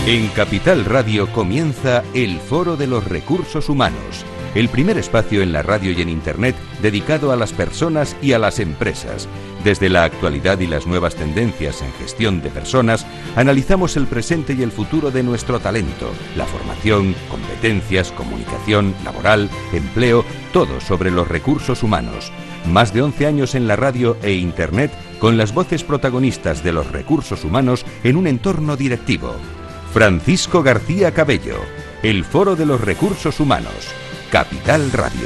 En Capital Radio comienza el Foro de los Recursos Humanos, el primer espacio en la radio y en Internet dedicado a las personas y a las empresas. Desde la actualidad y las nuevas tendencias en gestión de personas, analizamos el presente y el futuro de nuestro talento, la formación, competencias, comunicación, laboral, empleo, todo sobre los recursos humanos. Más de 11 años en la radio e Internet con las voces protagonistas de los recursos humanos en un entorno directivo. Francisco García Cabello, el Foro de los Recursos Humanos, Capital Radio.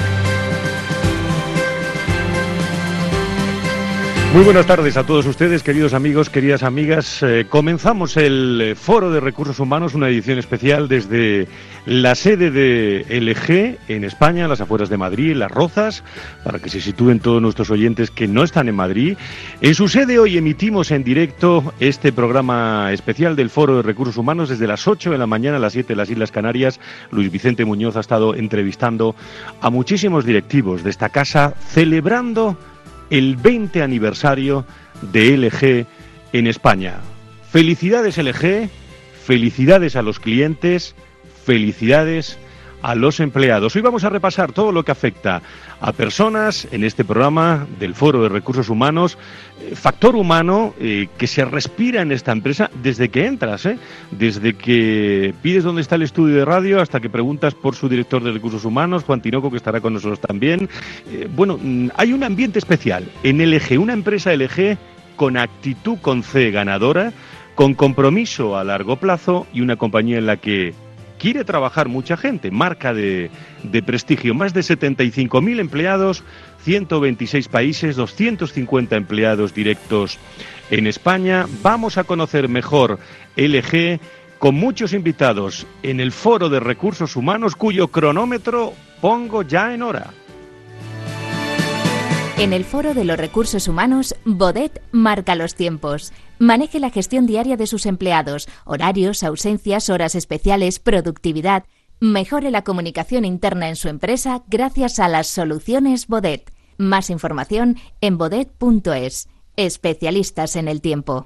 Muy buenas tardes a todos ustedes, queridos amigos, queridas amigas. Comenzamos el Foro de Recursos Humanos, una edición especial desde la sede de LG en España, a las afueras de Madrid, en Las Rozas, para que se sitúen todos nuestros oyentes que no están en Madrid. En su sede hoy emitimos en directo este programa especial del Foro de Recursos Humanos desde las 8 de la mañana a las 7 de las Islas Canarias. Luis Vicente Muñoz ha estado entrevistando a muchísimos directivos de esta casa, celebrando el 20 aniversario de LG en España. Felicidades LG, felicidades a los clientes, felicidades a los empleados. Hoy vamos a repasar todo lo que afecta a personas en este programa del Foro de Recursos Humanos, factor humano que se respira en esta empresa desde que entras, desde que pides dónde está el estudio de radio hasta que preguntas por su director de Recursos Humanos, Juan Tinoco, que estará con nosotros también. Hay un ambiente especial en LG, una empresa LG con actitud con C ganadora, con compromiso a largo plazo y una compañía en la que quiere trabajar mucha gente, marca de prestigio, más de 75.000 empleados, 126 países, 250 empleados directos en España. Vamos a conocer mejor LG con muchos invitados en el Foro de Recursos Humanos, cuyo cronómetro pongo ya en hora. En el Foro de los Recursos Humanos, Bodet marca los tiempos. Maneje la gestión diaria de sus empleados, horarios, ausencias, horas especiales, productividad. Mejore la comunicación interna en su empresa gracias a las soluciones Bodet. Más información en bodet.es. Especialistas en el tiempo.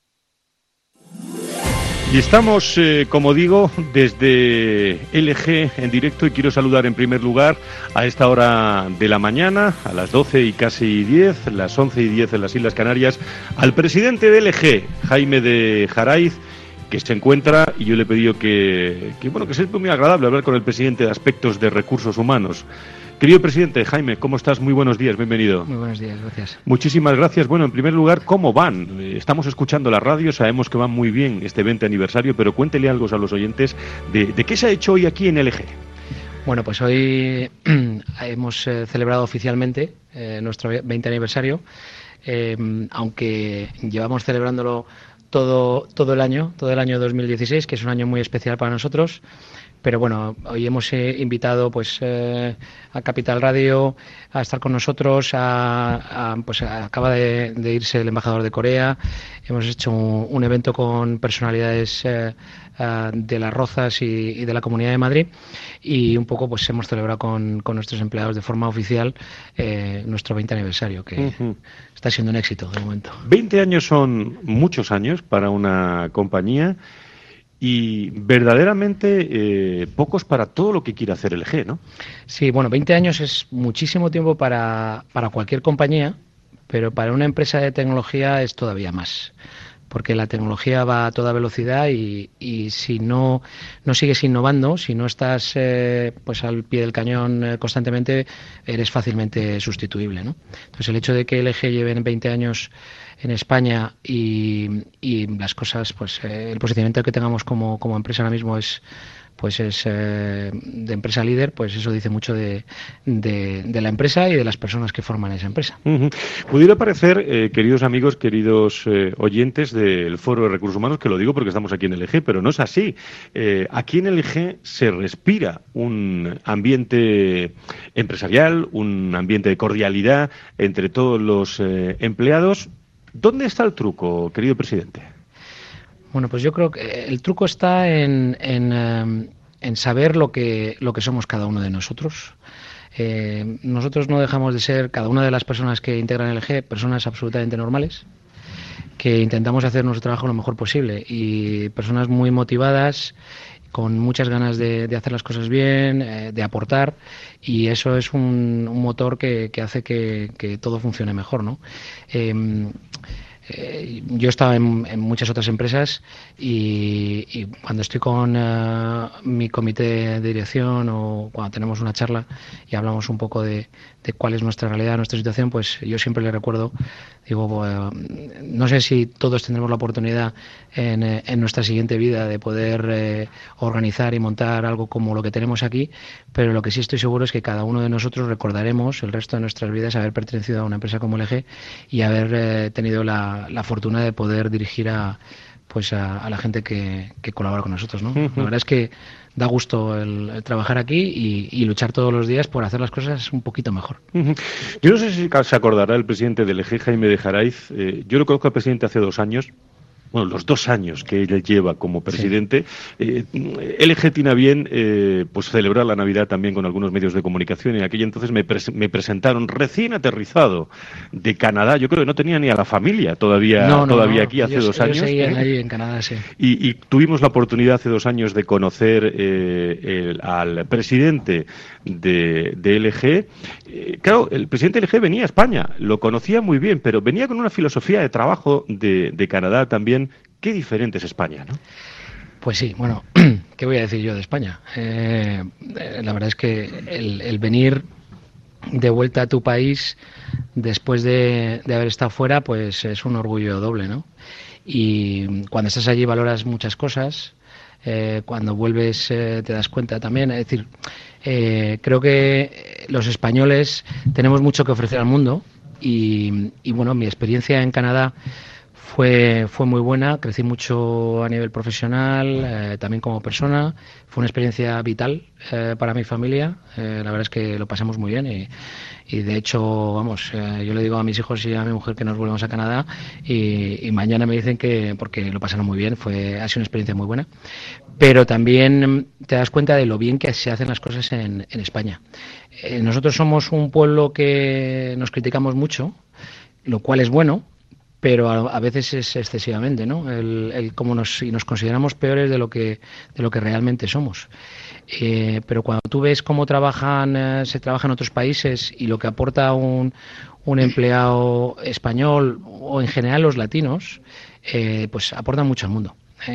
Y estamos, como digo, desde LG en directo y quiero saludar en primer lugar a esta hora de la mañana, a las 12 y casi 10, las 11 y 10 en las Islas Canarias, al presidente de LG, Jaime de Jaraiz, que se encuentra, y yo le he pedido que sea muy agradable hablar con el presidente de aspectos de recursos humanos. Querido presidente, Jaime, ¿cómo estás? Muy buenos días, bienvenido. Muy buenos días, gracias. Muchísimas gracias. Bueno, en primer lugar, ¿cómo van? Estamos escuchando la radio, sabemos que van muy bien este 20 aniversario, pero cuéntele algo a los oyentes de qué se ha hecho hoy aquí en LG. Bueno, pues hoy hemos celebrado oficialmente nuestro 20 aniversario, aunque llevamos celebrándolo todo el año 2016, que es un año muy especial para nosotros. Pero bueno, hoy hemos invitado pues a Capital Radio a estar con nosotros. Acaba de irse el embajador de Corea. Hemos hecho un evento con personalidades de Las Rozas y de la Comunidad de Madrid, y un poco pues hemos celebrado con nuestros empleados de forma oficial nuestro 20 aniversario, que está siendo un éxito de momento. 20 años son muchos años para una compañía. Y verdaderamente pocos para todo lo que quiere hacer LG, ¿no? Sí, bueno, 20 años es muchísimo tiempo para cualquier compañía, pero para una empresa de tecnología es todavía más, porque la tecnología va a toda velocidad y si no sigues innovando, si no estás pues al pie del cañón constantemente, eres fácilmente sustituible, ¿no? Entonces el hecho de que LG lleve 20 años en España y las cosas, pues el posicionamiento que tengamos como empresa ahora mismo es de empresa líder, pues eso dice mucho de la empresa y de las personas que forman esa empresa. Pudiera parecer, queridos amigos, queridos oyentes del Foro de Recursos Humanos, que lo digo porque estamos aquí en LG, pero no es así. Aquí en LG se respira un ambiente empresarial, un ambiente de cordialidad entre todos los empleados. ¿Dónde está el truco, querido presidente? Bueno, pues yo creo que el truco está en saber lo que somos cada uno de nosotros. Nosotros no dejamos de ser, cada una de las personas que integran LG, personas absolutamente normales, que intentamos hacer nuestro trabajo lo mejor posible, y personas muy motivadas, con muchas ganas de hacer las cosas bien, de aportar, y eso es un motor que hace que todo funcione mejor, ¿no? Yo he estado en muchas otras empresas y cuando estoy con mi comité de dirección, o cuando tenemos una charla y hablamos un poco de cuál es nuestra realidad, nuestra situación, pues yo siempre le recuerdo, digo, no sé si todos tendremos la oportunidad en nuestra siguiente vida de poder organizar y montar algo como lo que tenemos aquí, pero lo que sí estoy seguro es que cada uno de nosotros recordaremos el resto de nuestras vidas haber pertenecido a una empresa como LG y haber tenido la fortuna de poder dirigir a la gente que colabora con nosotros, ¿no? La verdad es que da gusto el trabajar aquí y luchar todos los días por hacer las cosas un poquito mejor. Yo no sé si se acordará el presidente del LG, Jaime de Jaraiz. Yo lo conozco al presidente hace 2 años. Bueno, los 2 años que él lleva como presidente. Sí. LG tiene a bien pues celebrar la Navidad también con algunos medios de comunicación. En aquella entonces me presentaron recién aterrizado de Canadá. Yo creo que no tenía ni a la familia todavía aquí hace 2 años. Ellos seguían allí en Canadá, sí. Y tuvimos la oportunidad hace 2 años de conocer al presidente de LG. Claro, el presidente de LG venía a España, lo conocía muy bien, pero venía con una filosofía de trabajo de Canadá también. Qué diferente es España, ¿no? Pues sí, bueno, ¿qué voy a decir yo de España? La verdad es que el venir de vuelta a tu país después de haber estado fuera, pues es un orgullo doble, ¿no? Y cuando estás allí valoras muchas cosas, cuando vuelves te das cuenta también, es decir, creo que los españoles tenemos mucho que ofrecer al mundo y bueno, mi experiencia en Canadá fue muy buena, crecí mucho a nivel profesional, también como persona, fue una experiencia vital para mi familia, la verdad es que lo pasamos muy bien y de hecho, vamos, yo le digo a mis hijos y a mi mujer que nos volvemos a Canadá y mañana me dicen que, porque lo pasaron muy bien, ha sido una experiencia muy buena, pero también te das cuenta de lo bien que se hacen las cosas en España. Nosotros somos un pueblo que nos criticamos mucho, lo cual es bueno, pero a veces es excesivamente, ¿no? El cómo nos consideramos peores de lo que realmente somos. Pero cuando tú ves cómo se trabaja en otros países y lo que aporta un empleado español o en general los latinos, pues aportan mucho al mundo.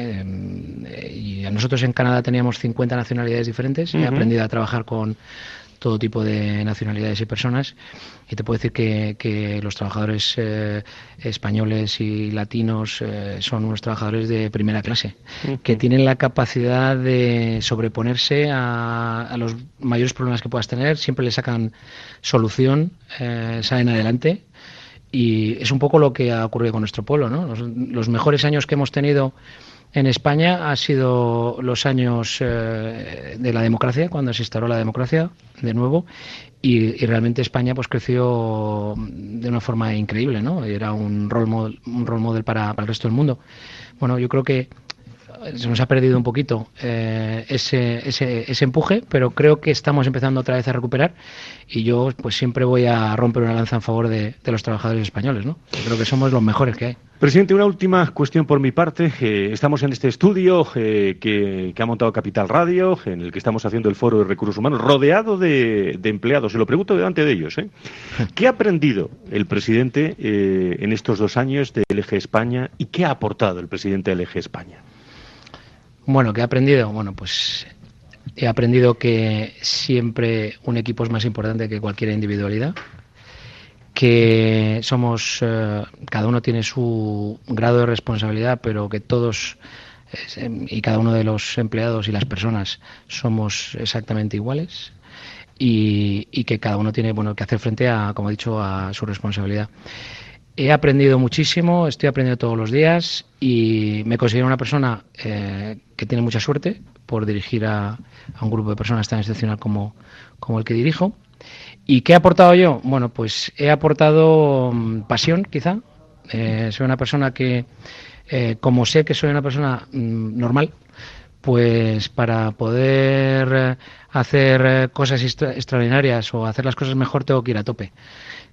Y nosotros en Canadá teníamos 50 nacionalidades diferentes. He aprendido a trabajar con todo tipo de nacionalidades y personas y te puedo decir que los trabajadores españoles y latinos son unos trabajadores de primera clase, que tienen la capacidad de sobreponerse a los mayores problemas que puedas tener, siempre le sacan solución, salen adelante y es un poco lo que ha ocurrido con nuestro pueblo, ¿no? Los mejores años que hemos tenido en España han sido los años de la democracia, cuando se instauró la democracia de nuevo, y realmente España pues creció de una forma increíble, ¿no? Y era un role model para el resto del mundo. Bueno, yo creo que se nos ha perdido un poquito ese empuje, pero creo que estamos empezando otra vez a recuperar y yo pues siempre voy a romper una lanza en favor de los trabajadores españoles, ¿no? Yo creo que somos los mejores que hay. Presidente, una última cuestión por mi parte. Estamos en este estudio que ha montado Capital Radio, en el que estamos haciendo el Foro de Recursos Humanos, rodeado de empleados. Se lo pregunto delante de ellos, ¿eh? ¿Qué ha aprendido el presidente en estos 2 años de LG España y qué ha aportado el presidente de LG España? Bueno, ¿qué he aprendido? Bueno, pues he aprendido que siempre un equipo es más importante que cualquier individualidad, que somos, cada uno tiene su grado de responsabilidad, pero que todos y cada uno de los empleados y las personas somos exactamente iguales y que cada uno tiene, bueno, que hacer frente a, como he dicho, a su responsabilidad. He aprendido muchísimo, estoy aprendiendo todos los días y me considero una persona que tiene mucha suerte por dirigir a un grupo de personas tan excepcional como el que dirijo. ¿Y qué he aportado yo? Bueno, pues he aportado pasión, quizá. Soy una persona que, como sé que soy una persona normal, pues para poder hacer cosas extraordinarias o hacer las cosas mejor tengo que ir a tope.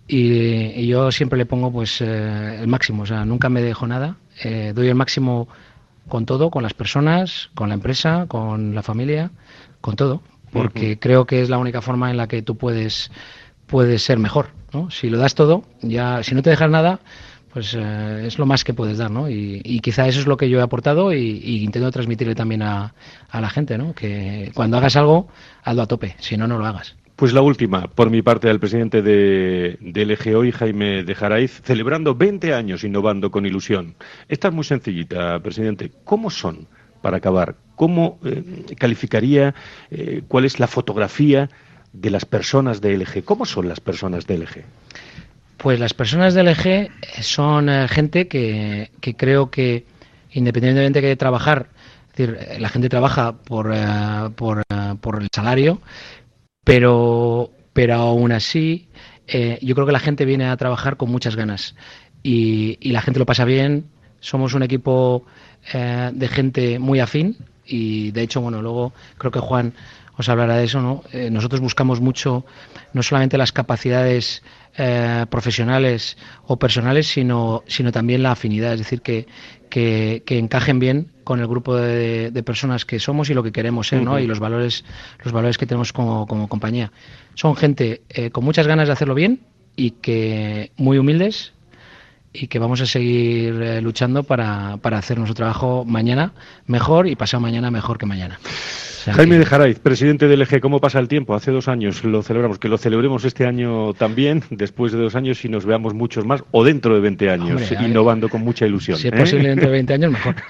y yo siempre le pongo pues el máximo, o sea, nunca me dejo nada, doy el máximo con todo, con las personas, con la empresa, con la familia, con todo, porque creo que es la única forma en la que tú puedes ser mejor, ¿no? Si lo das todo, ya, si no te dejas nada, pues es lo más que puedes dar, ¿no? Y quizá eso es lo que yo he aportado y intento transmitirle también a la gente, ¿no? Que cuando hagas algo, hazlo a tope, si no, no lo hagas. Pues la última, por mi parte, al presidente de LG hoy, Jaime de Jaraiz, celebrando 20 años innovando con ilusión. Esta es muy sencillita, presidente. ¿Cómo son, para acabar? ¿Cómo calificaría cuál es la fotografía de las personas de LG? ¿Cómo son las personas de LG? Pues las personas de LG son gente que creo que, independientemente de trabajar, es decir, la gente trabaja por el salario, pero aún así yo creo que la gente viene a trabajar con muchas ganas y la gente lo pasa bien. Somos un equipo de gente muy afín y de hecho, bueno, luego creo que Juan os hablará de eso, ¿no? Nosotros buscamos mucho no solamente las capacidades profesionales o personales, sino también la afinidad, es decir, que encajen bien con el grupo de personas que somos y lo que queremos ser, ¿no? Y los valores que tenemos como compañía. Son gente con muchas ganas de hacerlo bien y que muy humildes y que vamos a seguir luchando para hacer nuestro trabajo mañana mejor y pasado mañana mejor que mañana. O sea, Jaime de Jaraiz, presidente del LG, ¿cómo pasa el tiempo? Hace 2 años lo celebramos, que lo celebremos este año también, después de 2 años, y nos veamos muchos más, o dentro de 20 años, hombre, innovando con mucha ilusión. Si es posible dentro de 20 años, mejor.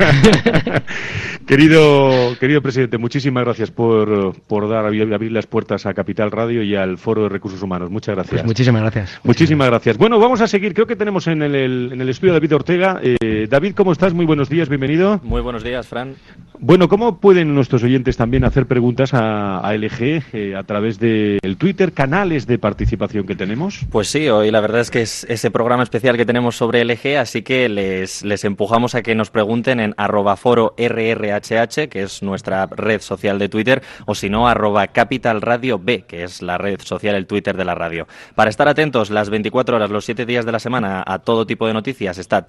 Querido presidente, muchísimas gracias por abrir las puertas a Capital Radio y al Foro de Recursos Humanos. Muchas gracias. Pues muchísimas gracias. Muchísimas gracias. Bueno, vamos a seguir. Creo que tenemos en el estudio a David Ortega. David, ¿cómo estás? Muy buenos días, bienvenido. Muy buenos días, Fran. Bueno, ¿cómo pueden nuestros oyentes también hacer preguntas a LG a través del Twitter, canales de participación que tenemos? Pues sí, hoy la verdad es que es ese programa especial que tenemos sobre LG, así que les empujamos a que nos pregunten en @fororrhh, que es nuestra red social de Twitter, o si no, @capitalradiob, que es la red social, el Twitter de la radio. Para estar atentos las 24 horas, los 7 días de la semana a todo tipo de noticias está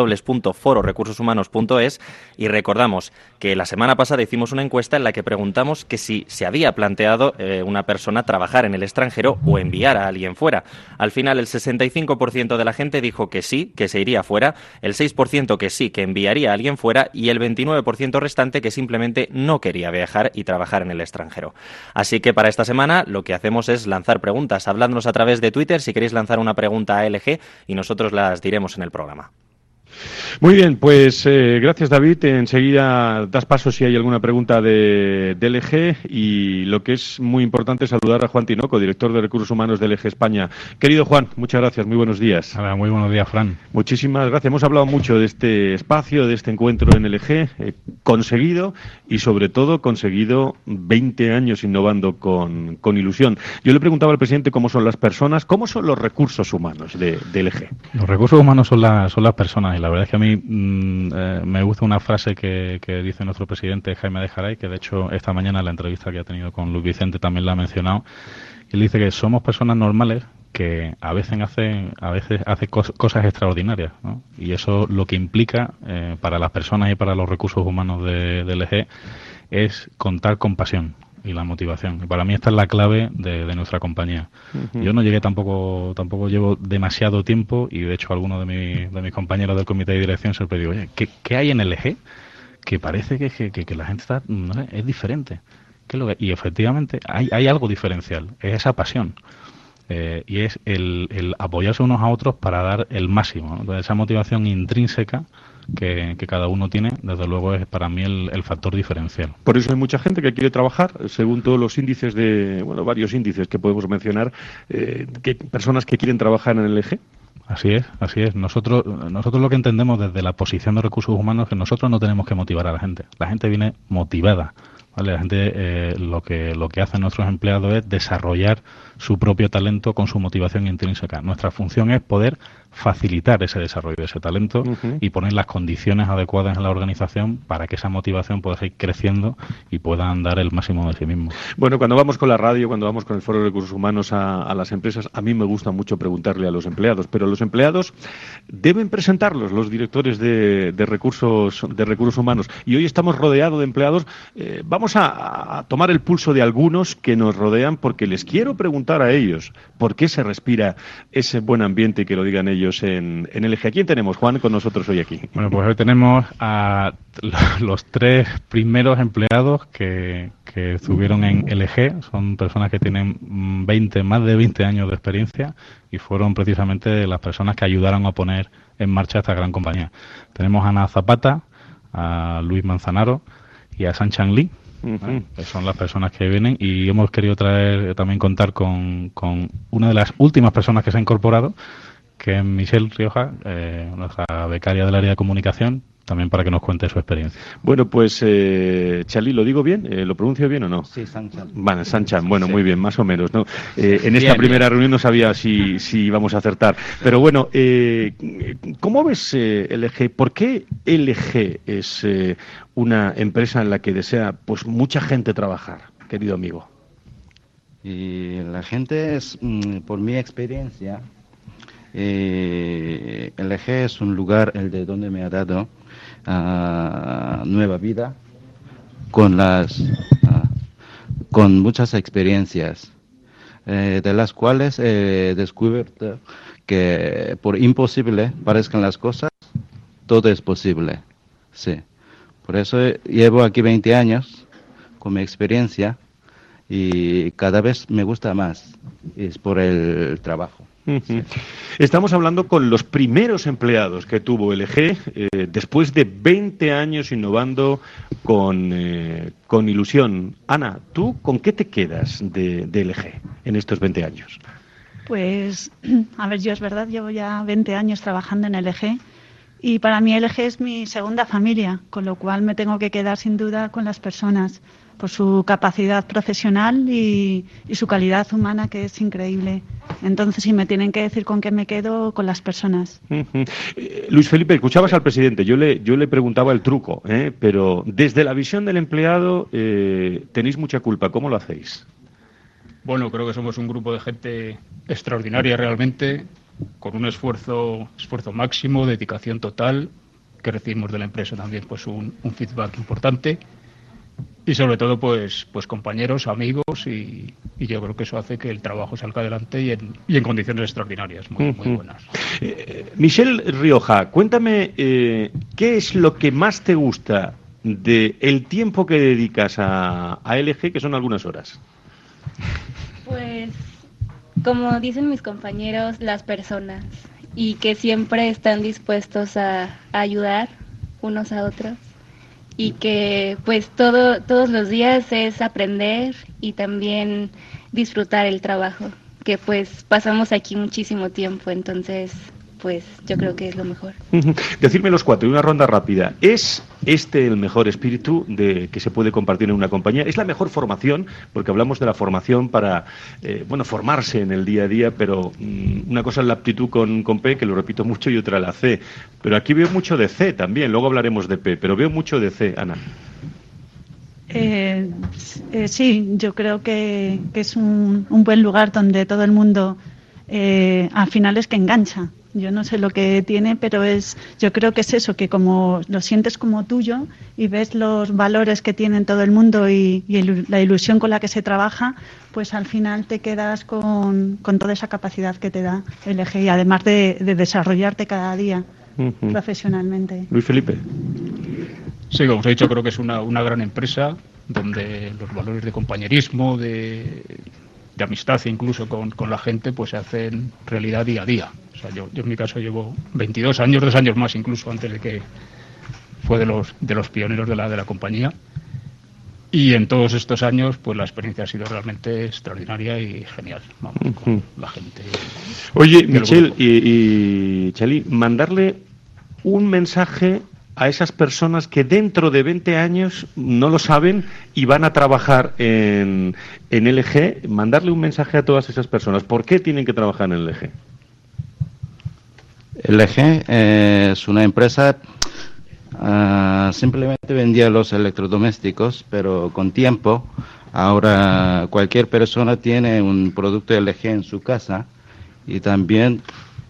www.fororecursoshumanos.es y recordamos que la semana pasada hicimos una encuesta en la que preguntamos que si se había planteado una persona trabajar en el extranjero o enviar a alguien fuera. Al final el 65% de la gente dijo que sí, que se iría fuera, el 6% que sí, que enviaría a alguien fuera y el 29% restante que simplemente no quería viajar y trabajar en el extranjero. Así que para esta semana lo que hacemos es lanzar preguntas. Habladnos a través de Twitter si queréis lanzar una pregunta a LG y nosotros las diremos en el programa. Muy bien, pues gracias David. Enseguida das paso si hay alguna pregunta de LG y lo que es muy importante es saludar a Juan Tinoco, director de Recursos Humanos de LG España. Querido Juan, muchas gracias, muy buenos días. Hola, muy buenos días, Fran. Muchísimas gracias. Hemos hablado mucho de este espacio, de este encuentro en LG, conseguido y sobre todo conseguido 20 años innovando con ilusión. Yo le preguntaba al presidente cómo son las personas, cómo son los recursos humanos de LG. Los recursos humanos son las personas y la verdad es que a mí me gusta una frase que dice nuestro presidente Jaime de Jaraiz, que de hecho esta mañana en la entrevista que ha tenido con Luis Vicente también la ha mencionado. Él dice que somos personas normales que a veces hacen cosas extraordinarias, ¿no? Y eso lo que implica para las personas y para los recursos humanos de LG es contar con pasión y la motivación. Y para mí esta es la clave de nuestra compañía. Uh-huh. Yo no llegué tampoco llevo demasiado tiempo y de hecho algunos de mis compañeros del comité de dirección siempre digo, oye, ¿qué hay en LG? Que parece que la gente está, no sé, es diferente. Y efectivamente hay algo diferencial, es esa pasión. Y es el apoyarse unos a otros para dar el máximo, ¿no? Entonces, esa motivación intrínseca que cada uno tiene, desde luego es para mí el factor diferencial. Por eso hay mucha gente que quiere trabajar, según todos los índices varios índices que podemos mencionar, personas que quieren trabajar en el LG. Así es. Nosotros lo que entendemos desde la posición de recursos humanos es que nosotros no tenemos que motivar a la gente. La gente viene motivada ¿vale? La gente lo que hacen nuestros empleados es desarrollar su propio talento con su motivación intrínseca. Nuestra función es poder facilitar ese desarrollo de ese talento y poner las condiciones adecuadas en la organización para que esa motivación pueda seguir creciendo y puedan dar el máximo de sí mismos. Bueno, cuando vamos con la radio, cuando vamos con el Foro de Recursos Humanos a las empresas, a mí me gusta mucho preguntarle a los empleados, pero los empleados deben presentarlos, los directores de recursos humanos. Y hoy estamos rodeados de empleados. Vamos a tomar el pulso de algunos que nos rodean, porque les quiero preguntar a ellos por qué se respira ese buen ambiente, y que lo digan ellos en LG. ¿A quién tenemos, Juan, con nosotros hoy aquí? Bueno, pues hoy tenemos a los 3 primeros empleados que estuvieron en LG. Son personas que tienen más de 20 años de experiencia y fueron precisamente las personas que ayudaron a poner en marcha esta gran compañía. Tenemos a Ana Zapata, a Luis Manzanaro y a San Chang Lee. Que son las personas que vienen, y hemos querido contar con una de las últimas personas que se ha incorporado, que es Michelle Rioja, nuestra becaria del área de comunicación, también para que nos cuente su experiencia. Bueno, pues Chalí, ¿lo digo bien? ¿Lo pronuncio bien o no? Sí, Sanchan. Vale, Sanchan, bueno, sí. Muy bien, más o menos, ¿no? En esta bien, primera reunión no sabía si íbamos a acertar. Pero bueno, ¿cómo ves LG? ¿Por qué LG es una empresa en la que desea pues mucha gente trabajar, querido amigo? Y la gente es, por mi experiencia, LG es un lugar el donde me ha dado nueva vida con muchas experiencias, de las cuales he descubierto que por imposible parezcan las cosas, todo es posible. Sí. Por eso llevo aquí 20 años con mi experiencia y cada vez me gusta más. Es por el trabajo. Sí. Estamos hablando con los primeros empleados que tuvo LG después de 20 años innovando con ilusión. Ana, ¿tú con qué te quedas de LG en estos 20 años? Pues, a ver, yo es verdad, llevo ya 20 años trabajando en LG y para mí LG es mi segunda familia, con lo cual me tengo que quedar sin duda con las personas, por su capacidad profesional y su calidad humana, que es increíble. Entonces, si me tienen que decir con qué me quedo, con las personas. Luis Felipe, escuchabas al presidente, yo le preguntaba el truco, pero desde la visión del empleado tenéis mucha culpa. ¿Cómo lo hacéis? Bueno, creo que somos un grupo de gente extraordinaria realmente, con un esfuerzo máximo, dedicación total, que recibimos de la empresa también pues un feedback importante. Y sobre todo, pues compañeros, amigos, y yo creo que eso hace que el trabajo salga adelante y en condiciones extraordinarias, muy buenas. Michelle Rioja, cuéntame, ¿qué es lo que más te gusta del tiempo que dedicas a LG, que son algunas horas? Pues, como dicen mis compañeros, las personas, y que siempre están dispuestos a ayudar unos a otros. Y que pues todos los días es aprender y también disfrutar el trabajo, que pues pasamos aquí muchísimo tiempo, entonces pues yo creo que es lo mejor. Decirme los 4, y una ronda rápida. ¿Es este el mejor espíritu que se puede compartir en una compañía? ¿Es la mejor formación? Porque hablamos de la formación para, formarse en el día a día, pero una cosa es la aptitud con P, que lo repito mucho, y otra la C. Pero aquí veo mucho de C también, luego hablaremos de P, pero veo mucho de C, Ana. Sí, yo creo que es un buen lugar donde todo el mundo al final es que engancha. Yo no sé lo que tiene, pero yo creo que es eso, que como lo sientes como tuyo y ves los valores que tiene todo el mundo y la ilusión con la que se trabaja, pues al final te quedas con toda esa capacidad que te da LG, y además de desarrollarte cada día profesionalmente. Luis Felipe. Sí, como os he dicho, creo que es una gran empresa donde los valores de compañerismo, de amistad incluso con la gente, pues se hacen realidad día a día. O sea, yo en mi caso llevo 22 años, 2 años más incluso antes de que fue de los pioneros de la compañía. Y en todos estos años, pues la experiencia ha sido realmente extraordinaria y genial. Vamos, con la gente. Oye, Michelle y Chali, mandarle un mensaje a esas personas que dentro de 20 años no lo saben y van a trabajar en LG? Mandarle un mensaje a todas esas personas. ¿Por qué tienen que trabajar en LG? LG es una empresa, simplemente vendía los electrodomésticos, pero con tiempo, ahora cualquier persona tiene un producto LG en su casa y también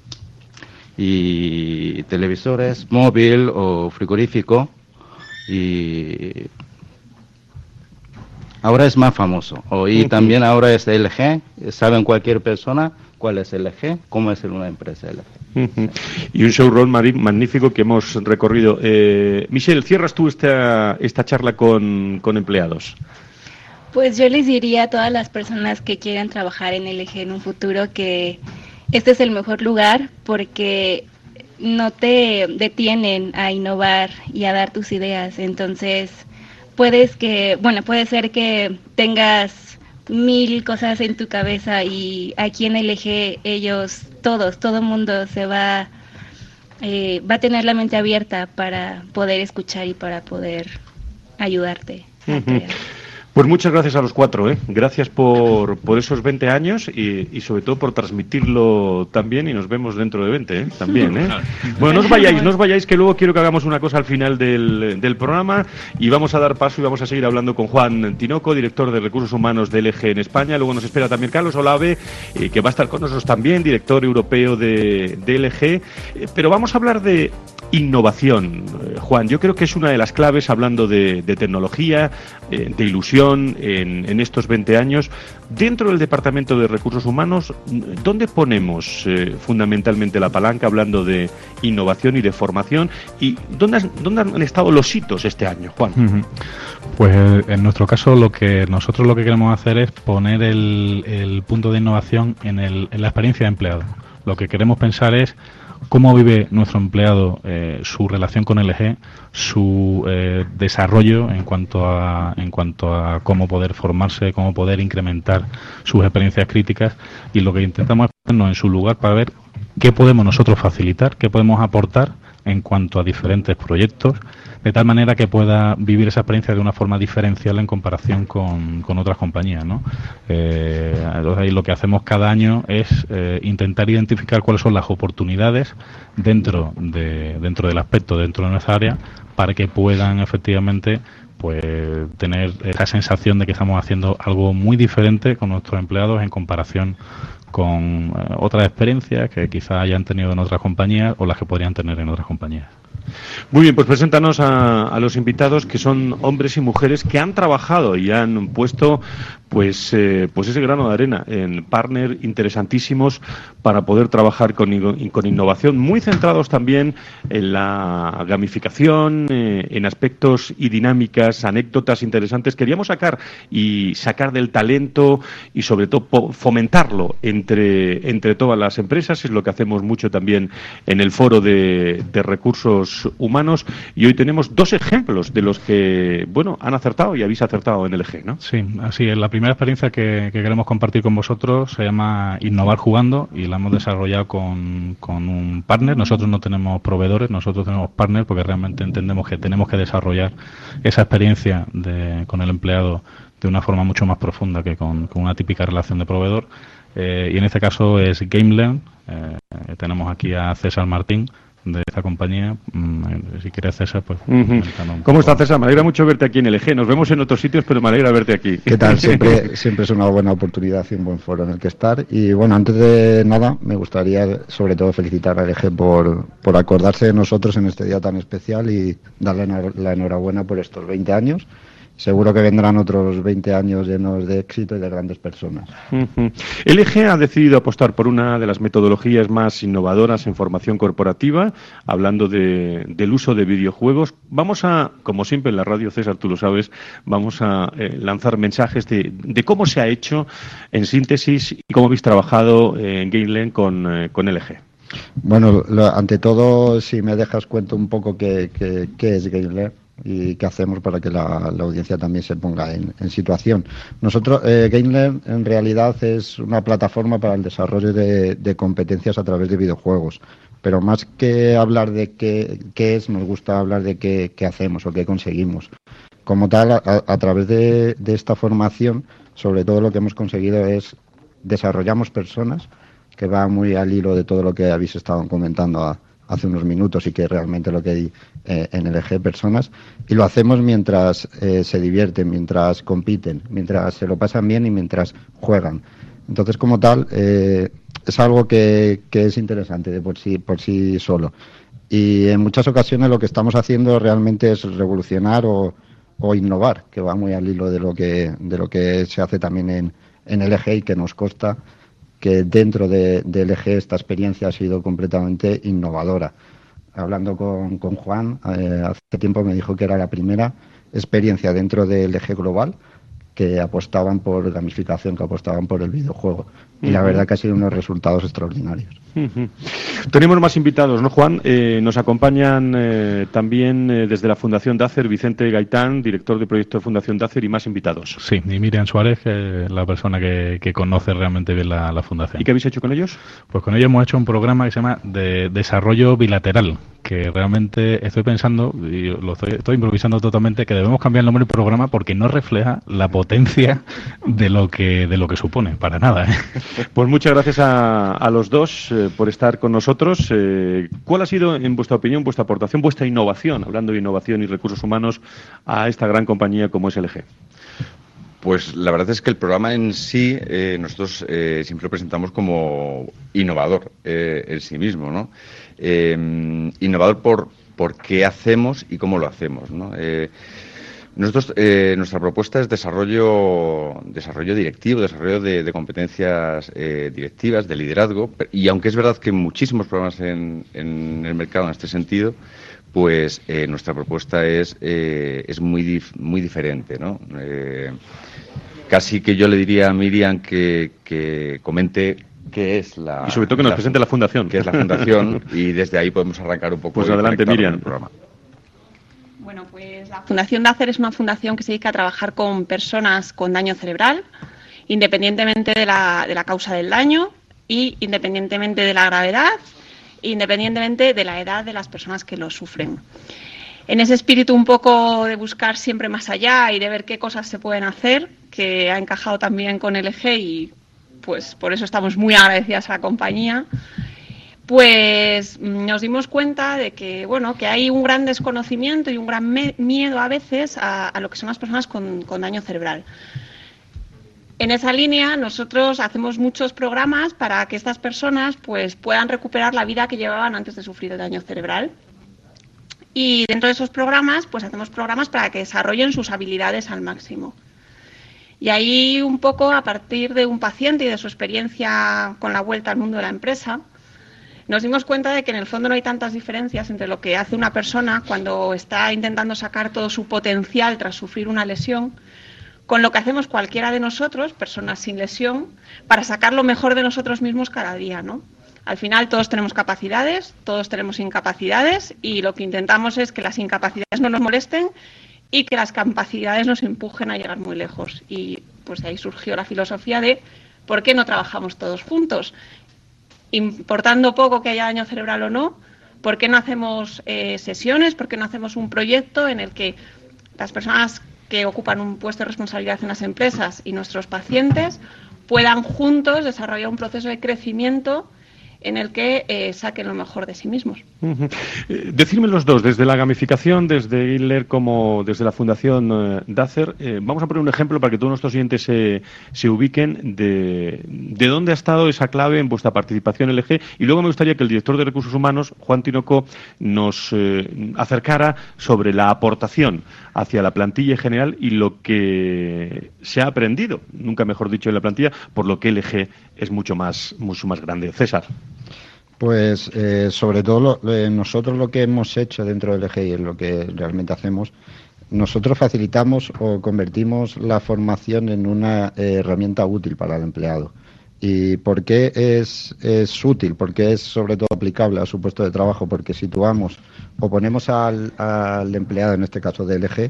televisores, móvil o frigorífico, y ahora es más famoso. Y también ahora es LG, saben cualquier persona cuál es LG, cómo es una empresa LG. Y un showroom magnífico que hemos recorrido. Michelle, ¿cierras tú esta charla con empleados? Pues yo les diría a todas las personas que quieran trabajar en LG en un futuro que este es el mejor lugar porque no te detienen a innovar y a dar tus ideas. Entonces, puede ser que tengas 1000 cosas en tu cabeza y aquí en LG todo el mundo va a tener la mente abierta para poder escuchar y para poder ayudarte a crear. Pues muchas gracias a los cuatro, ¿eh? Gracias por esos 20 años y sobre todo por transmitirlo también, y nos vemos dentro de 20, ¿eh? También, ¿eh? Bueno, no os vayáis, que luego quiero que hagamos una cosa al final del programa y vamos a dar paso y vamos a seguir hablando con Juan Tinoco, director de Recursos Humanos de LG en España. Luego nos espera también Carlos Olave, que va a estar con nosotros también, director europeo de LG. Pero vamos a hablar de innovación, Juan. Yo creo que es una de las claves, hablando de tecnología, de ilusión en estos 20 años. Dentro del Departamento de Recursos Humanos, ¿dónde ponemos fundamentalmente la palanca, hablando de innovación y de formación? ¿Y dónde han estado los hitos este año, Juan? Pues en nuestro caso nosotros lo que queremos hacer es poner el punto de innovación en la experiencia de empleado. Lo que queremos pensar es cómo vive nuestro empleado su relación con LG, su desarrollo en cuanto a cómo poder formarse, cómo poder incrementar sus experiencias críticas, y lo que intentamos es ponernos en su lugar para ver qué podemos nosotros facilitar, qué podemos aportar en cuanto a diferentes proyectos, de tal manera que pueda vivir esa experiencia de una forma diferencial en comparación con otras compañías, ¿no? Entonces, lo que hacemos cada año es intentar identificar cuáles son las oportunidades dentro del aspecto, dentro de nuestra área, para que puedan efectivamente pues tener esa sensación de que estamos haciendo algo muy diferente con nuestros empleados en comparación con otras experiencias que quizás hayan tenido en otras compañías o las que podrían tener en otras compañías. Muy bien, pues preséntanos a los invitados, que son hombres y mujeres que han trabajado y han puesto pues ese grano de arena en partner interesantísimos para poder trabajar con innovación, muy centrados también en la gamificación, en aspectos y dinámicas, anécdotas interesantes. Queríamos sacar del talento y sobre todo fomentarlo entre todas las empresas. Es lo que hacemos mucho también en el foro de recursos humanos, y hoy tenemos 2 ejemplos de los que han acertado y habéis acertado en LG, ¿no? Sí, así es. La primera experiencia que queremos compartir con vosotros se llama Innovar Jugando, y la hemos desarrollado con un partner. Nosotros no tenemos proveedores, nosotros tenemos partners, porque realmente entendemos que tenemos que desarrollar esa experiencia con el empleado de una forma mucho más profunda que con una típica relación de proveedor. Y en este caso es GameLearn. Tenemos aquí a César Martín, de esta compañía. Si quieres, César, pues... ¿Cómo está, César? Me alegra mucho verte aquí en LG. Nos vemos en otros sitios, pero me alegra verte aquí. ¿Qué tal? Siempre es una buena oportunidad y un buen foro en el que estar. Y bueno, antes de nada, me gustaría sobre todo felicitar a LG por acordarse de nosotros en este día tan especial y darle la enhorabuena por estos 20 años. Seguro que vendrán otros 20 años llenos de éxito y de grandes personas. LG ha decidido apostar por una de las metodologías más innovadoras en formación corporativa, hablando del uso de videojuegos. Vamos a, como siempre en la radio, César, tú lo sabes, vamos a lanzar mensajes de cómo se ha hecho en síntesis y cómo habéis trabajado en GameLearn con LG. Bueno, ante todo, si me dejas, cuento un poco qué es GameLearn y qué hacemos para que la audiencia también se ponga en situación. Nosotros, GameLearn en realidad es una plataforma para el desarrollo de competencias a través de videojuegos. pero más que hablar de qué es, nos gusta hablar de qué hacemos o qué conseguimos. Como tal, a través de esta formación, sobre todo lo que hemos conseguido es desarrollamos personas, que va muy al hilo de todo lo que habéis estado comentando hace unos minutos y que realmente lo que hay en el eje personas, y lo hacemos mientras se divierten, mientras compiten, mientras se lo pasan bien y mientras juegan. Entonces, como tal, es algo que es interesante de por sí solo. Y en muchas ocasiones lo que estamos haciendo realmente es revolucionar o innovar, que va muy al hilo de lo que se hace también en el eje, y que nos consta que dentro del eje esta experiencia ha sido completamente innovadora. Hablando con Juan, hace tiempo me dijo que era la primera experiencia dentro del eje global que apostaban por gamificación, que apostaban por el videojuego. Y la verdad que ha sido unos resultados extraordinarios. Tenemos más invitados, ¿no, Juan? Nos acompañan también desde la Fundación Dacer, Vicente Gaitán, director de proyecto de Fundación Dacer, y más invitados. Sí, y Miriam Suárez, que es la persona que conoce realmente bien la Fundación. ¿Y qué habéis hecho con ellos? Pues con ellos hemos hecho un programa que se llama de desarrollo bilateral, que realmente estoy pensando, y estoy improvisando totalmente, que debemos cambiar el nombre del programa porque no refleja la potencia de lo que supone, para nada, ¿eh? Pues muchas gracias a los dos por estar con nosotros. ¿Cuál ha sido, en vuestra opinión, vuestra aportación, vuestra innovación, hablando de innovación y recursos humanos, a esta gran compañía como es LG? Pues la verdad es que el programa en sí, nosotros siempre lo presentamos como innovador en sí mismo, ¿no? Innovador por qué hacemos y cómo lo hacemos, ¿no? Nosotros, nuestra propuesta es desarrollo directivo, desarrollo de competencias directivas, de liderazgo, y aunque es verdad que hay muchísimos programas en el mercado en este sentido, pues nuestra propuesta es muy diferente, ¿no? Casi que yo le diría a Miriam que comente qué es la... Y sobre todo que nos presente la Fundación. ¿Qué es la Fundación? Y desde ahí podemos arrancar un poco. Pues adelante, Miriam. El programa. Bueno, pues la Fundación Dacer es una fundación que se dedica a trabajar con personas con daño cerebral, independientemente de la causa del daño y independientemente de la gravedad, independientemente de la edad de las personas que lo sufren. En ese espíritu un poco de buscar siempre más allá y de ver qué cosas se pueden hacer, que ha encajado también con LG y pues por eso estamos muy agradecidas a la compañía, pues nos dimos cuenta de que, bueno, que hay un gran desconocimiento y un gran miedo a veces a lo que son las personas con daño cerebral. En esa línea nosotros hacemos muchos programas para que estas personas pues puedan recuperar la vida que llevaban antes de sufrir el daño cerebral. Y dentro de esos programas pues hacemos programas para que desarrollen sus habilidades al máximo. Y ahí un poco a partir de un paciente y de su experiencia con la vuelta al mundo de la empresa, nos dimos cuenta de que en el fondo no hay tantas diferencias entre lo que hace una persona cuando está intentando sacar todo su potencial tras sufrir una lesión, con lo que hacemos cualquiera de nosotros, personas sin lesión, para sacar lo mejor de nosotros mismos cada día, ¿no? Al final todos tenemos capacidades, todos tenemos incapacidades y lo que intentamos es que las incapacidades no nos molesten y que las capacidades nos empujen a llegar muy lejos. Y pues de ahí surgió la filosofía de ¿por qué no trabajamos todos juntos? Importando poco que haya daño cerebral o no, ¿por qué no hacemos sesiones? ¿Por qué no hacemos un proyecto en el que las personas que ocupan un puesto de responsabilidad en las empresas y nuestros pacientes puedan juntos desarrollar un proceso de crecimiento en el que saquen lo mejor de sí mismos? Decidme los dos, desde la gamificación, desde Hitler como desde la Fundación Dacer. Vamos a poner un ejemplo para que todos nuestros oyentes se ubiquen de dónde ha estado esa clave en vuestra participación en LG, y luego me gustaría que el director de Recursos Humanos, Juan Tinoco, nos acercara sobre la aportación hacia la plantilla en general y lo que se ha aprendido, nunca mejor dicho, en la plantilla, por lo que LG es mucho más grande. César. Pues sobre todo nosotros lo que hemos hecho dentro del LG y en lo que realmente hacemos, nosotros facilitamos o convertimos la formación en una herramienta útil para el empleado. ¿Y por qué es útil? Porque es sobre todo aplicable a su puesto de trabajo, porque situamos o ponemos al empleado, en este caso de LG,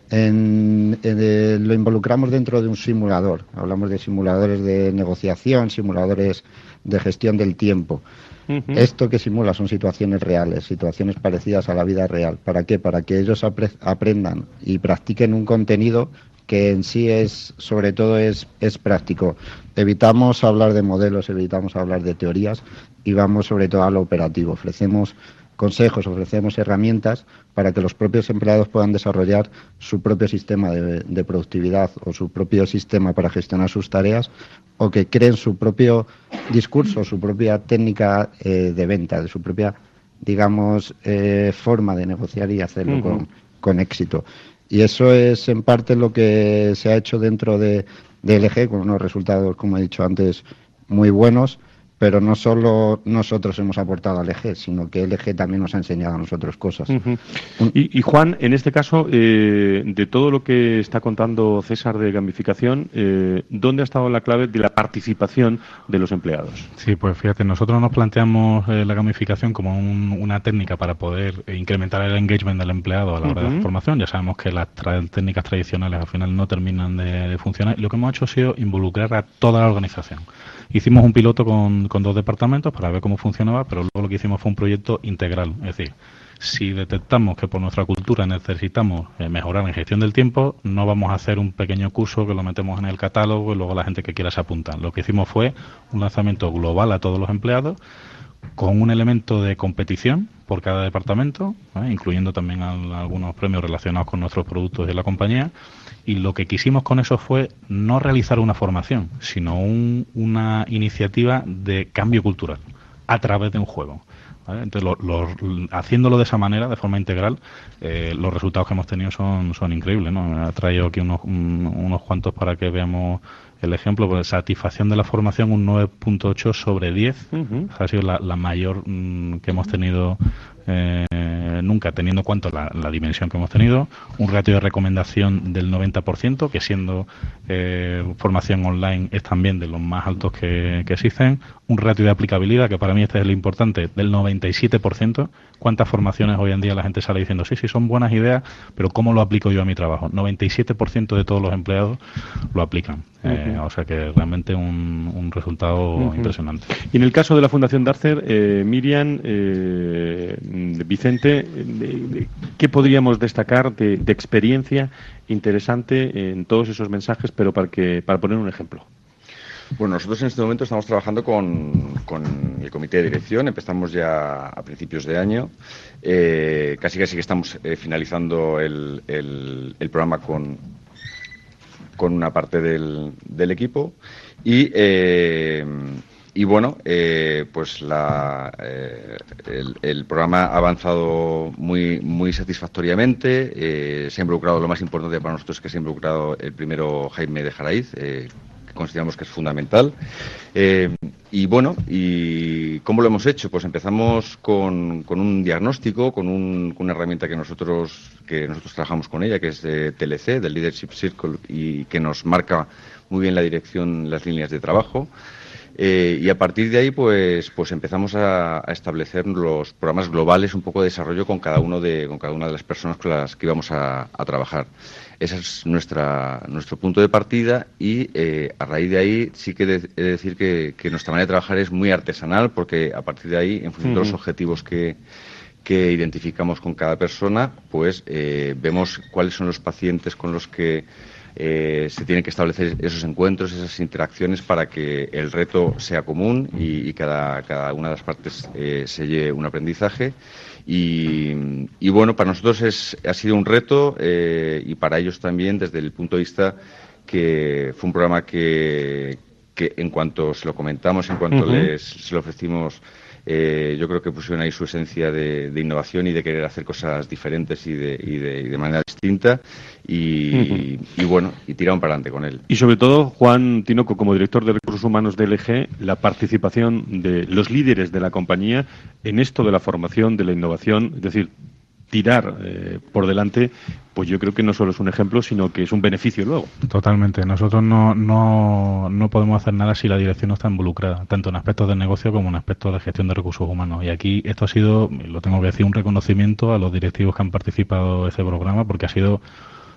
Lo involucramos dentro de un simulador. Hablamos de simuladores de negociación, simuladores de gestión del tiempo. Esto que simula son situaciones reales, situaciones parecidas a la vida real. ¿Para qué? Para que ellos aprendan y practiquen un contenido que en sí sobre todo es práctico. Evitamos hablar de modelos, evitamos hablar de teorías y vamos sobre todo a lo operativo. Ofrecemos consejos, ofrecemos herramientas para que los propios empleados puedan desarrollar su propio sistema de productividad o su propio sistema para gestionar sus tareas, o que creen su propio discurso, su propia técnica de venta, de su propia, digamos, forma de negociar y hacerlo con éxito. Y eso es en parte lo que se ha hecho dentro de LG, con unos resultados, como he dicho antes, muy buenos. Pero no solo nosotros hemos aportado al LG, sino que LG también nos ha enseñado a nosotros cosas. Y Juan, en este caso, de todo lo que está contando César de gamificación, ¿dónde ha estado la clave de la participación de los empleados? Sí, pues fíjate, nosotros nos planteamos la gamificación como una técnica para poder incrementar el engagement del empleado a la hora de la formación. Ya sabemos que las técnicas tradicionales al final no terminan de funcionar. Y lo que hemos hecho ha sido involucrar a toda la organización. Hicimos un piloto con 2 departamentos para ver cómo funcionaba, pero luego lo que hicimos fue un proyecto integral. Es decir, si detectamos que por nuestra cultura necesitamos mejorar en gestión del tiempo, no vamos a hacer un pequeño curso que lo metemos en el catálogo y luego la gente que quiera se apunta. Lo que hicimos fue un lanzamiento global a todos los empleados, con un elemento de competición por cada departamento, incluyendo también algunos premios relacionados con nuestros productos de la compañía. Y lo que quisimos con eso fue no realizar una formación, sino una iniciativa de cambio cultural a través de un juego. ¿Vale? Entonces, haciéndolo de esa manera, de forma integral, los resultados que hemos tenido son increíbles, ¿no? He traído aquí unos cuantos para que veamos el ejemplo. Pues, satisfacción de la formación, un 9.8 sobre 10. Ha sido la mayor que hemos tenido nunca, teniendo en cuenta la dimensión que hemos tenido. Un ratio de recomendación del 90%, que siendo formación online es también de los más altos que existen. Un ratio de aplicabilidad, que para mí este es lo importante, del 97%. ¿Cuántas formaciones hoy en día la gente sale diciendo, sí, son buenas ideas, pero ¿cómo lo aplico yo a mi trabajo? 97% de todos los empleados lo aplican. O sea que realmente un resultado impresionante. Y en el caso de la Fundación Darcer, Miriam, Vicente, ¿qué podríamos destacar de experiencia interesante en todos esos mensajes, pero para poner un ejemplo? Bueno, nosotros en este momento estamos trabajando con el comité de dirección. Empezamos ya a principios de año. Casi que estamos finalizando el programa con una parte del equipo. Y bueno, pues el programa ha avanzado muy satisfactoriamente. Se ha involucrado, lo más importante para nosotros es que se ha involucrado el primero Jaime de Jaraiz, que consideramos que es fundamental. Y bueno, ¿y cómo lo hemos hecho? Pues empezamos con un diagnóstico, con una herramienta que nosotros trabajamos con ella, que es TLC, del Leadership Circle, y que nos marca muy bien la dirección, las líneas de trabajo. Y a partir de ahí, pues empezamos a establecer los programas globales, un poco de desarrollo con cada una de las personas con las que íbamos a trabajar. Ese es nuestro punto de partida y a raíz de ahí sí que he de decir que nuestra manera de trabajar es muy artesanal, porque a partir de ahí, en función de los objetivos que identificamos con cada persona, pues vemos cuáles son los pacientes con los que se tienen que establecer esos encuentros, esas interacciones, para que el reto sea común y cada una de las partes se lleve un aprendizaje. Y bueno, para nosotros ha sido un reto y para ellos también, desde el punto de vista que fue un programa que en cuanto se lo comentamos, en cuanto se lo ofrecimos, yo creo que pusieron ahí su esencia de innovación y de querer hacer cosas diferentes y de manera distinta y bueno, y tiraron para adelante con él. Y sobre todo, Juan Tinoco, como director de Recursos Humanos de LG, la participación de los líderes de la compañía en esto de la formación, de la innovación, es decir, tirar por delante, pues yo creo que no solo es un ejemplo, sino que es un beneficio luego. Totalmente. Nosotros no podemos hacer nada si la dirección no está involucrada, tanto en aspectos de negocio como en aspectos de gestión de recursos humanos. Y aquí esto ha sido, lo tengo que decir, un reconocimiento a los directivos que han participado en este programa, porque ha sido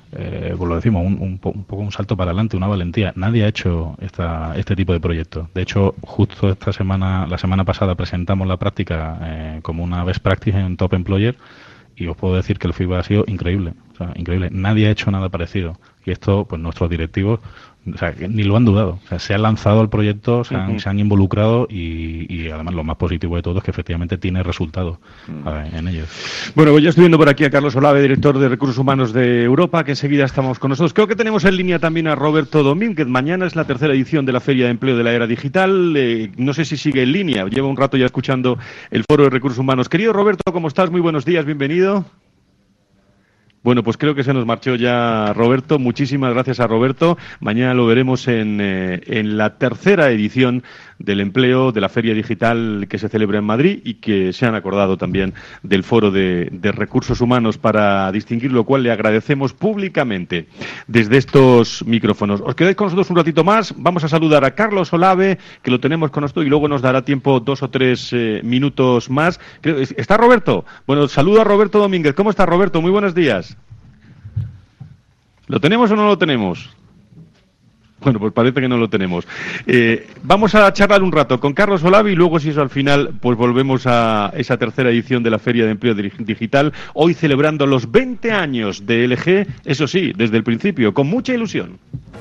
pues lo decimos, un poco un salto para adelante, una valentía. Nadie ha hecho este tipo de proyectos. De hecho, justo la semana pasada presentamos la práctica como una best practice en Top Employer y os puedo decir que el feedback ha sido increíble. O sea, increíble. Nadie ha hecho nada parecido. Y esto, pues nuestros directivos, o sea, ni lo han dudado. O sea, se ha lanzado el proyecto, se han involucrado y además lo más positivo de todo es que efectivamente tiene resultados en ellos. Bueno, pues ya estoy viendo por aquí a Carlos Olave, director de Recursos Humanos de Europa, que enseguida estamos con nosotros. Creo que tenemos en línea también a Roberto Domínguez. Mañana es la tercera edición de la Feria de Empleo de la Era Digital. No sé si sigue en línea. Lleva un rato ya escuchando el Foro de Recursos Humanos. Querido Roberto, ¿cómo estás? Muy buenos días, bienvenido. Bueno, pues creo que se nos marchó ya Roberto. Muchísimas gracias a Roberto. Mañana lo veremos en la tercera edición del empleo de la Feria Digital que se celebra en Madrid y que se han acordado también del Foro de Recursos Humanos para distinguir, lo cual le agradecemos públicamente desde estos micrófonos. ¿Os quedáis con nosotros un ratito más? Vamos a saludar a Carlos Olave, que lo tenemos con nosotros y luego nos dará tiempo 2 o 3 minutos más. ¿Está Roberto? Bueno, saludo a Roberto Domínguez. ¿Cómo está, Roberto? Muy buenos días. ¿Lo tenemos o no lo tenemos? Bueno, pues parece que no lo tenemos. Vamos a charlar un rato con Carlos Olave y luego, si eso al final, pues volvemos a esa tercera edición de la Feria de Empleo Digital, hoy celebrando los 20 años de LG, eso sí, desde el principio, con mucha ilusión.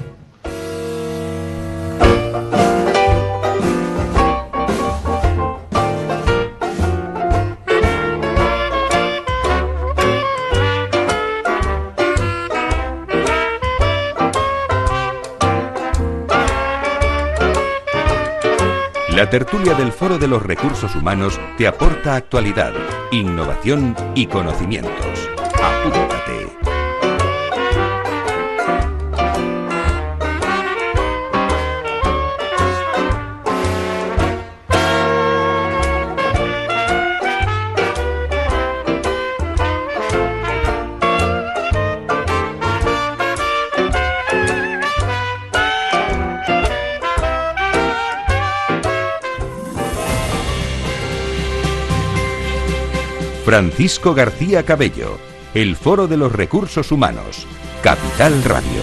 La tertulia del Foro de los Recursos Humanos te aporta actualidad, innovación y conocimientos. Apúntate. Francisco García Cabello, el Foro de los Recursos Humanos, Capital Radio.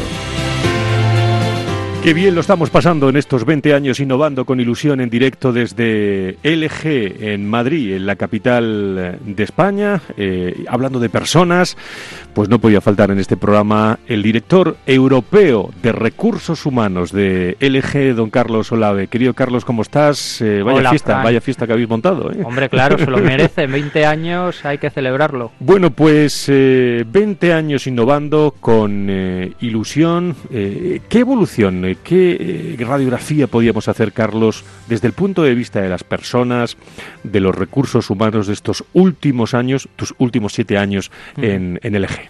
Qué bien lo estamos pasando en estos 20 años innovando con ilusión en directo desde LG en Madrid, en la capital de España, hablando de personas. Pues no podía faltar en este programa el director europeo de Recursos Humanos de LG, don Carlos Olave. Querido Carlos, ¿cómo estás? Hola, vaya fiesta que habéis montado. Hombre, claro, se lo merece. 20 años, hay que celebrarlo. Bueno, pues 20 años innovando con ilusión. ¿Qué evolución? ¿Qué radiografía podíamos hacer, Carlos, desde el punto de vista de las personas, de los recursos humanos de estos últimos años, tus últimos 7 años en LG?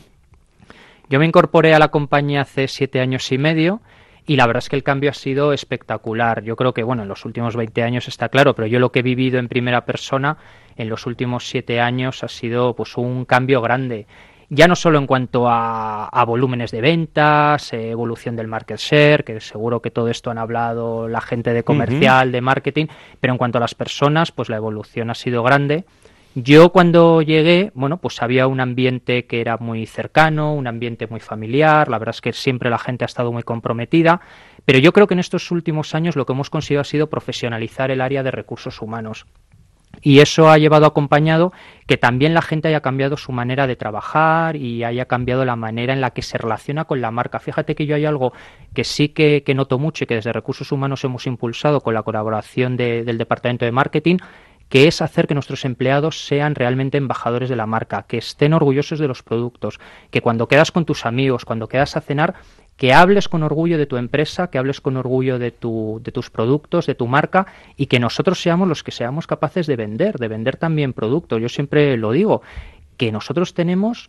Yo me incorporé a la compañía hace 7 años y medio y la verdad es que el cambio ha sido espectacular. Yo creo que, bueno, en los últimos 20 años está claro, pero yo lo que he vivido en primera persona en los últimos 7 años ha sido pues un cambio grande. Ya no solo en cuanto a volúmenes de ventas, evolución del market share, que seguro que todo esto han hablado la gente de comercial, de marketing, pero en cuanto a las personas, pues la evolución ha sido grande. Yo cuando llegué, bueno, pues había un ambiente que era muy cercano, un ambiente muy familiar, la verdad es que siempre la gente ha estado muy comprometida, pero yo creo que en estos últimos años lo que hemos conseguido ha sido profesionalizar el área de recursos humanos. Y eso ha llevado acompañado que también la gente haya cambiado su manera de trabajar y haya cambiado la manera en la que se relaciona con la marca. Fíjate que yo hay algo que sí que noto mucho y que desde Recursos Humanos hemos impulsado con la colaboración del Departamento de Marketing, que es hacer que nuestros empleados sean realmente embajadores de la marca, que estén orgullosos de los productos, que cuando quedas con tus amigos, cuando quedas a cenar, que hables con orgullo de tu empresa, que hables con orgullo de tus productos, de tu marca, y que nosotros seamos los que seamos capaces de vender también productos. Yo siempre lo digo, que nosotros tenemos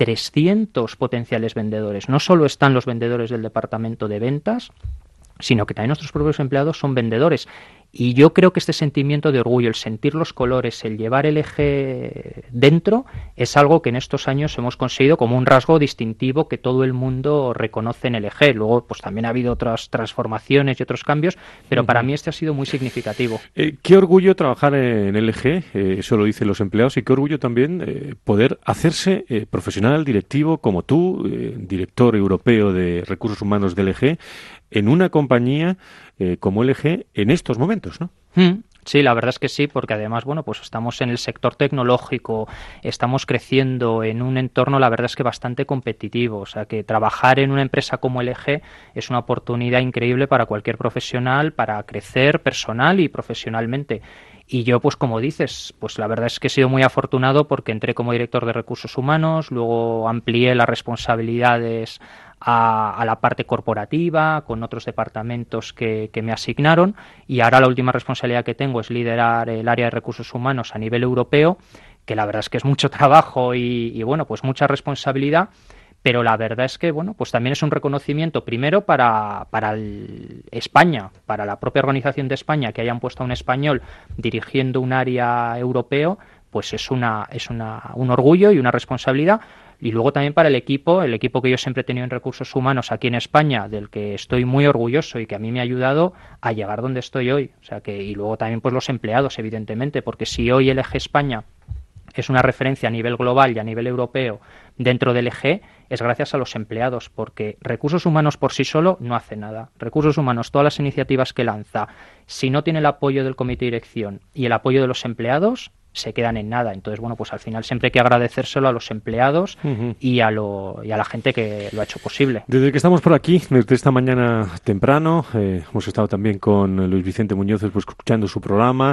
300 potenciales vendedores. No solo están los vendedores del departamento de ventas, sino que también nuestros propios empleados son vendedores. Y yo creo que este sentimiento de orgullo, el sentir los colores, el llevar el eje dentro, es algo que en estos años hemos conseguido como un rasgo distintivo que todo el mundo reconoce en el eje. Luego, pues también ha habido otras transformaciones y otros cambios, pero para mí este ha sido muy significativo. Qué orgullo trabajar en LG, eso lo dicen los empleados, y qué orgullo también poder hacerse profesional, directivo, como tú, director europeo de recursos humanos de LG, en una compañía como LG en estos momentos, ¿no? Sí, la verdad es que sí, porque además, bueno, pues estamos en el sector tecnológico, estamos creciendo en un entorno, la verdad es que bastante competitivo, o sea que trabajar en una empresa como LG es una oportunidad increíble para cualquier profesional, para crecer personal y profesionalmente. Y yo, pues como dices, pues la verdad es que he sido muy afortunado porque entré como director de recursos humanos, luego amplié las responsabilidades a la parte corporativa, con otros departamentos que me asignaron, y ahora la última responsabilidad que tengo es liderar el área de recursos humanos a nivel europeo, que la verdad es que es mucho trabajo y bueno, pues mucha responsabilidad, pero la verdad es que, bueno, pues también es un reconocimiento primero para España, para la propia organización de España, que hayan puesto a un español dirigiendo un área europeo, pues es un orgullo y una responsabilidad. Y luego también para el equipo que yo siempre he tenido en recursos humanos aquí en España, del que estoy muy orgulloso y que a mí me ha ayudado a llegar donde estoy hoy. O sea que, y luego también pues los empleados, evidentemente, porque si hoy el eje España es una referencia a nivel global y a nivel europeo dentro del eje, es gracias a los empleados, porque recursos humanos por sí solo no hace nada. Recursos humanos, todas las iniciativas que lanza, si no tiene el apoyo del comité de dirección y el apoyo de los empleados, se quedan en nada. Entonces, bueno, pues al final siempre hay que agradecérselo a los empleados y a la gente que lo ha hecho posible. Desde que estamos por aquí, desde esta mañana temprano, hemos estado también con Luis Vicente Muñoz, pues, escuchando su programa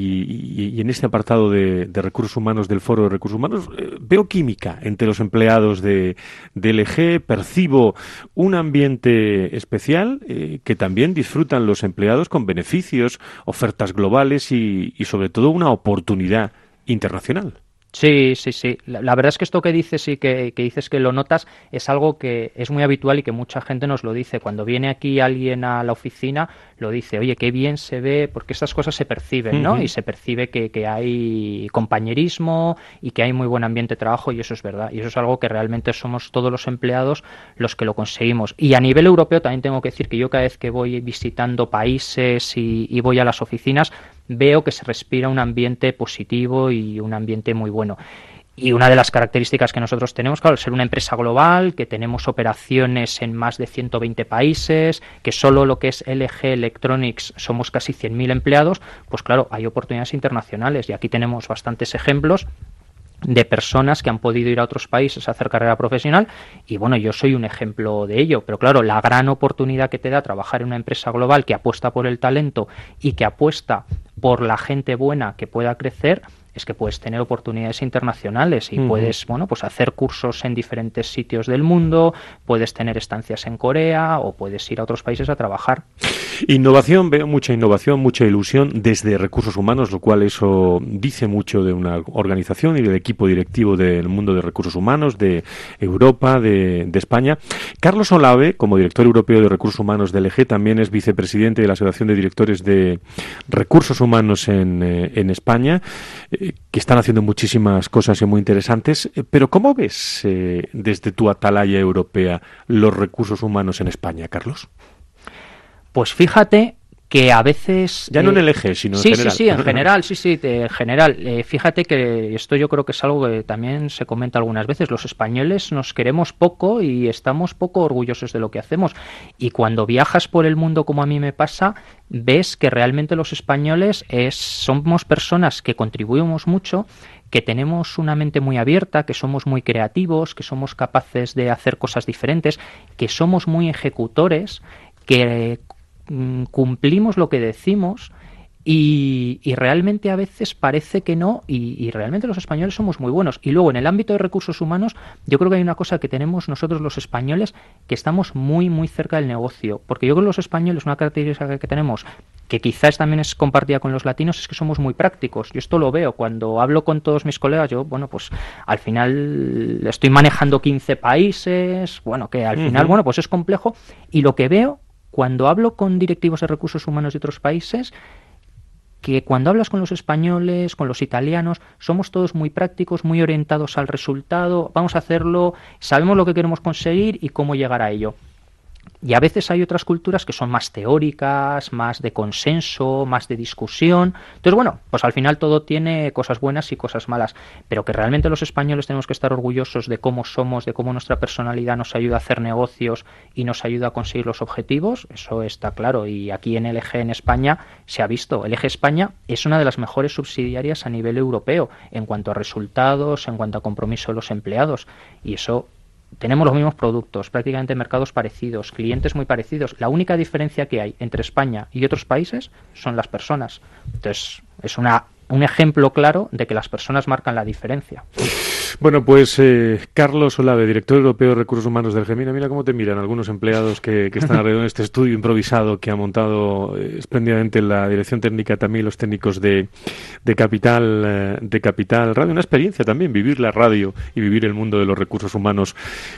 y en este apartado de recursos humanos, del Foro de Recursos Humanos, veo química entre los empleados de LG, percibo un ambiente especial que también disfrutan los empleados con beneficios, ofertas globales y sobre todo una oportunidad internacional. Sí. La verdad es que esto que dices y que dices que lo notas es algo que es muy habitual y que mucha gente nos lo dice. Cuando viene aquí alguien a la oficina, lo dice, oye, qué bien se ve, porque estas cosas se perciben, ¿no? Y se percibe que hay compañerismo y que hay muy buen ambiente de trabajo, y eso es verdad. Y eso es algo que realmente somos todos los empleados los que lo conseguimos. Y a nivel europeo también tengo que decir que yo cada vez que voy visitando países y voy a las oficinas, veo que se respira un ambiente positivo y un ambiente muy bueno. Y una de las características que nosotros tenemos, claro, al ser una empresa global, que tenemos operaciones en más de 120 países, que solo lo que es LG Electronics somos casi 100.000 empleados, pues claro, hay oportunidades internacionales y aquí tenemos bastantes ejemplos de personas que han podido ir a otros países a hacer carrera profesional y bueno, yo soy un ejemplo de ello, pero claro, la gran oportunidad que te da trabajar en una empresa global que apuesta por el talento y que apuesta por la gente buena que pueda crecer, es que puedes tener oportunidades internacionales y puedes, bueno, pues hacer cursos en diferentes sitios del mundo, puedes tener estancias en Corea o puedes ir a otros países a trabajar. Innovación, veo mucha innovación, mucha ilusión desde recursos humanos, lo cual eso dice mucho de una organización y del equipo directivo del mundo de recursos humanos, de Europa, de España. Carlos Olave, como director europeo de recursos humanos de LG, también es vicepresidente de la Asociación de Directores de Recursos Humanos en España, que están haciendo muchísimas cosas muy interesantes. Pero ¿cómo ves desde tu atalaya europea los recursos humanos en España, Carlos? Pues fíjate que a veces... Ya no en el eje, sino en general. Sí, en general. Fíjate que esto yo creo que es algo que también se comenta algunas veces. Los españoles nos queremos poco y estamos poco orgullosos de lo que hacemos. Y cuando viajas por el mundo, como a mí me pasa, ves que realmente los españoles somos personas que contribuimos mucho, que tenemos una mente muy abierta, que somos muy creativos, que somos capaces de hacer cosas diferentes, que somos muy ejecutores, que cumplimos lo que decimos y realmente a veces parece que no y realmente los españoles somos muy buenos. Y luego en el ámbito de recursos humanos yo creo que hay una cosa que tenemos nosotros los españoles, que estamos muy muy cerca del negocio, porque yo creo que los españoles, una característica que tenemos que quizás también es compartida con los latinos, es que somos muy prácticos. Yo esto lo veo cuando hablo con todos mis colegas. Yo, bueno, pues al final estoy manejando 15 países, bueno, que al final, bueno, pues es complejo, y lo que veo cuando hablo con directivos de recursos humanos de otros países, que cuando hablas con los españoles, con los italianos, somos todos muy prácticos, muy orientados al resultado, vamos a hacerlo, sabemos lo que queremos conseguir y cómo llegar a ello. Y a veces hay otras culturas que son más teóricas, más de consenso, más de discusión. Entonces, bueno, pues al final todo tiene cosas buenas y cosas malas, pero que realmente los españoles tenemos que estar orgullosos de cómo somos, de cómo nuestra personalidad nos ayuda a hacer negocios y nos ayuda a conseguir los objetivos, eso está claro. Y aquí en LG en España se ha visto. LG España es una de las mejores subsidiarias a nivel europeo en cuanto a resultados, en cuanto a compromiso de los empleados, y eso... Tenemos los mismos productos, prácticamente mercados parecidos, clientes muy parecidos. La única diferencia que hay entre España y otros países son las personas. Entonces, es un ejemplo claro de que las personas marcan la diferencia. Bueno, pues Carlos Olave, director europeo de Recursos Humanos del LG. Mira cómo te miran algunos empleados que están alrededor de este estudio improvisado que ha montado espléndidamente la dirección técnica, también los técnicos de Capital Radio. Una experiencia también, vivir la radio y vivir el mundo de los recursos humanos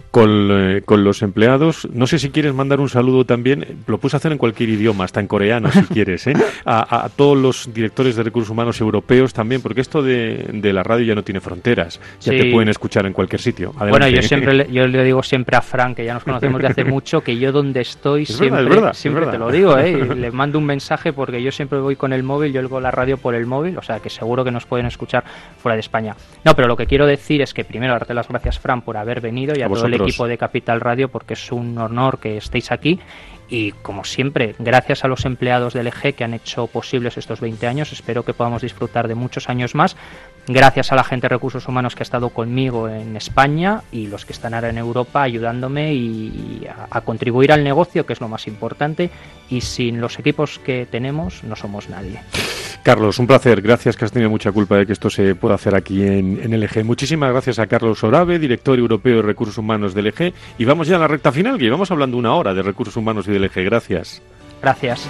con los empleados. No sé si quieres mandar un saludo también, lo puedes hacer en cualquier idioma, hasta en coreano si quieres, a todos los directores de recursos humanos europeos también, porque esto de la radio ya no tiene fronteras, ya sí. Te pueden escuchar en cualquier sitio. Adelante. Bueno, yo le digo siempre a Fran, que ya nos conocemos de hace mucho, que yo donde estoy siempre te lo digo, y le mando un mensaje porque yo siempre voy con el móvil, yo oigo la radio por el móvil, o sea que seguro que nos pueden escuchar fuera de España. No, pero lo que quiero decir es que primero darte las gracias, Fran, por haber venido, y a todo el equipo de Capital Radio, porque es un honor que estéis aquí. Y como siempre, gracias a los empleados del LG que han hecho posibles estos 20 años, espero que podamos disfrutar de muchos años más. Gracias a la gente de Recursos Humanos que ha estado conmigo en España y los que están ahora en Europa ayudándome y a contribuir al negocio, que es lo más importante, y sin los equipos que tenemos no somos nadie. Carlos, un placer. Gracias, que has tenido mucha culpa de que esto se pueda hacer aquí en LG. Muchísimas gracias a Carlos Olave, director europeo de Recursos Humanos del LG. Y vamos ya a la recta final, que llevamos hablando una hora de Recursos Humanos y del LG. Gracias. Gracias.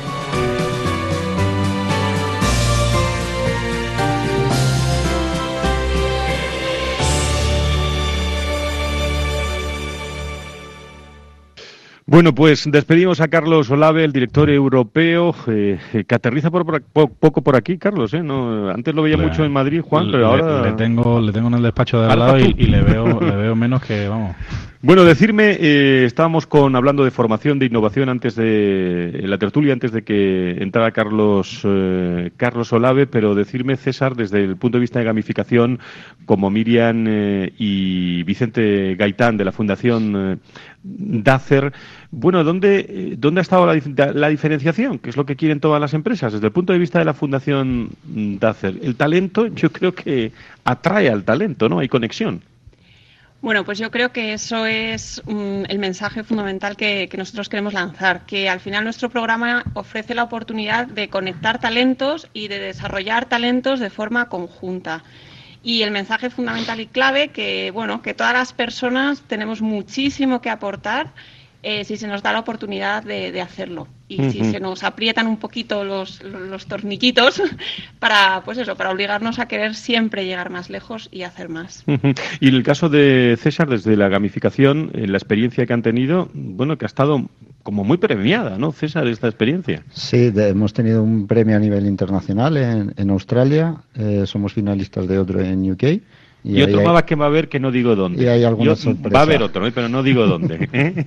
Bueno, pues despedimos a Carlos Olave, el director europeo, que aterriza poco por aquí, Carlos, No, antes lo veía mucho en Madrid, Juan, pero ahora... Le tengo en el despacho de al lado y le veo menos que, vamos... Bueno, estábamos hablando de formación, de innovación antes de la tertulia, antes de que entrara Carlos Olave, pero decirme, César, desde el punto de vista de gamificación, como Miriam y Vicente Gaitán de la Fundación Dacer, bueno, ¿dónde ha estado la diferenciación? ¿Qué es lo que quieren todas las empresas? Desde el punto de vista de la Fundación Dacer, el talento, yo creo que atrae al talento, ¿no? Hay conexión. Bueno, pues yo creo que eso es el mensaje fundamental que nosotros queremos lanzar, que al final nuestro programa ofrece la oportunidad de conectar talentos y de desarrollar talentos de forma conjunta. Y el mensaje fundamental y clave que todas las personas tenemos muchísimo que aportar si se nos da la oportunidad de hacerlo. Y si se nos aprietan un poquito los torniquitos para obligarnos a querer siempre llegar más lejos y hacer más. Y en el caso de César, desde la gamificación, la experiencia que han tenido, que ha estado como muy premiada, ¿no, César, esta experiencia? Sí, hemos tenido un premio a nivel internacional en Australia, somos finalistas de otro en UK. Y otro más que va a haber que no digo dónde. Y hay alguna sorpresa. Va a haber otro, pero no digo dónde.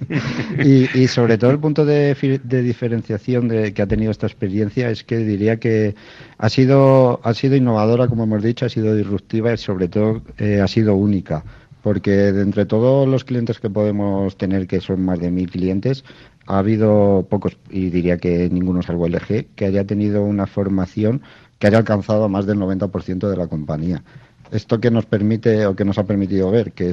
Y sobre todo el punto de diferenciación que ha tenido esta experiencia es que diría que ha sido innovadora, como hemos dicho, ha sido disruptiva y sobre todo ha sido única. Porque de entre todos los clientes que podemos tener, que son más de 1.000 clientes, ha habido pocos, y diría que ninguno salvo LG, que haya tenido una formación que haya alcanzado a más del 90% de la compañía. Esto que nos permite o que nos ha permitido ver que